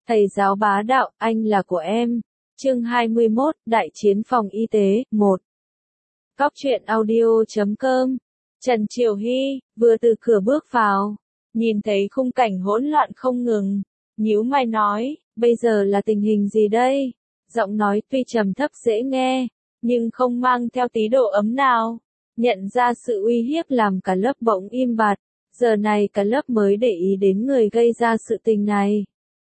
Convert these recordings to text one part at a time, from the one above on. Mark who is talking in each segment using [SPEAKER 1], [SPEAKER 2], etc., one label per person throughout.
[SPEAKER 1] Thầy giáo bá đạo, anh là của em. Chương 21, Đại chiến phòng y tế, 1. Cóc truyện audio.com. Trần Triều Hy, vừa từ cửa bước vào, nhìn thấy khung cảnh hỗn loạn không ngừng, nhíu mày nói, bây giờ là tình hình gì đây? Giọng nói tuy trầm thấp dễ nghe, nhưng không mang theo tí độ ấm nào. Nhận ra sự uy hiếp làm cả lớp bỗng im bặt, giờ này cả lớp mới để ý đến người gây ra sự tình này.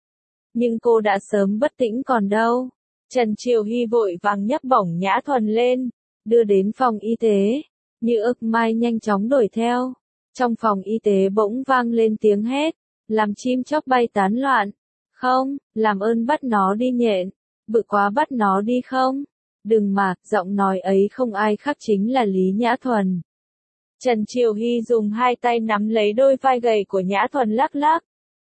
[SPEAKER 1] Nhưng cô đã sớm bất tĩnh còn đâu. Trần Triều Hy vội vàng nhấc bổng Nhã Thuần lên, đưa đến phòng y tế. Như ức mai nhanh chóng đuổi theo. Trong phòng y tế bỗng vang lên tiếng hét, làm chim chóc bay tán loạn. Không, làm ơn bắt nó đi nhện. Bự quá bắt nó đi không? Đừng mà, giọng nói ấy không ai khác chính là Lý Nhã Thuần. Trần Triều Hy dùng hai tay nắm lấy đôi vai gầy của Nhã Thuần lắc lắc.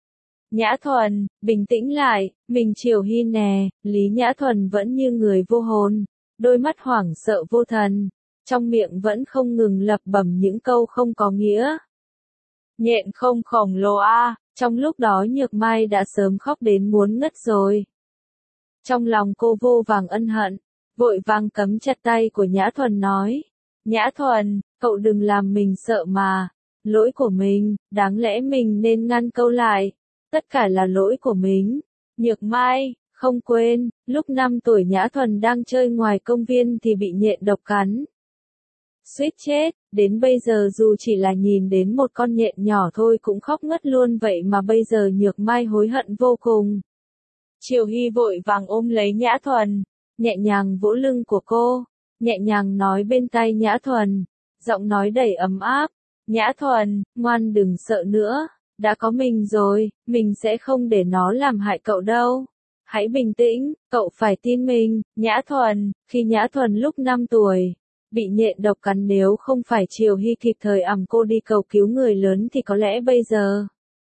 [SPEAKER 1] Nhã Thuần, bình tĩnh lại, mình Triều Hy nè. Lý Nhã Thuần vẫn như người vô hồn, đôi mắt hoảng sợ vô thần, trong miệng vẫn không ngừng lẩm bẩm những câu không có nghĩa. Nhện không khổng lồ a. Trong lúc đó Nhược Mai đã sớm khóc đến muốn ngất rồi. Trong lòng cô vô vàng ân hận, vội vàng cấm chặt tay của Nhã Thuần nói. Nhã Thuần, cậu đừng làm mình sợ mà. Lỗi của mình, đáng lẽ mình nên ngăn câu lại. Tất cả là lỗi của mình. Nhược Mai, không quên, lúc 5 tuổi Nhã Thuần đang chơi ngoài công viên thì bị nhện độc cắn. Suýt chết, đến bây giờ dù chỉ là nhìn đến một con nhện nhỏ thôi cũng khóc ngất luôn, vậy mà bây giờ Nhược Mai hối hận vô cùng. Triều Hy vội vàng ôm lấy Nhã Thuần, nhẹ nhàng vỗ lưng của cô, nhẹ nhàng nói bên tai Nhã Thuần, giọng nói đầy ấm áp. Nhã Thuần, ngoan đừng sợ nữa, đã có mình rồi, mình sẽ không để nó làm hại cậu đâu. Hãy bình tĩnh, cậu phải tin mình. Nhã Thuần, khi Nhã Thuần lúc 5 tuổi, bị nhện độc cắn, nếu không phải Triều Hy kịp thời ẵm cô đi cầu cứu người lớn thì có lẽ bây giờ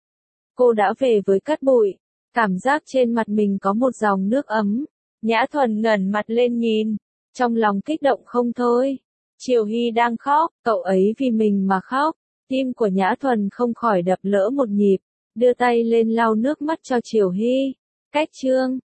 [SPEAKER 1] cô đã về với cát bụi. Cảm giác trên mặt mình có một dòng nước ấm. Nhã Thuần ngẩng mặt lên nhìn, trong lòng kích động không thôi. Triều Hy đang khóc, cậu ấy vì mình mà khóc. Tim của Nhã Thuần không khỏi đập lỡ một nhịp, đưa tay lên lau nước mắt cho Triều Hy. Cách chương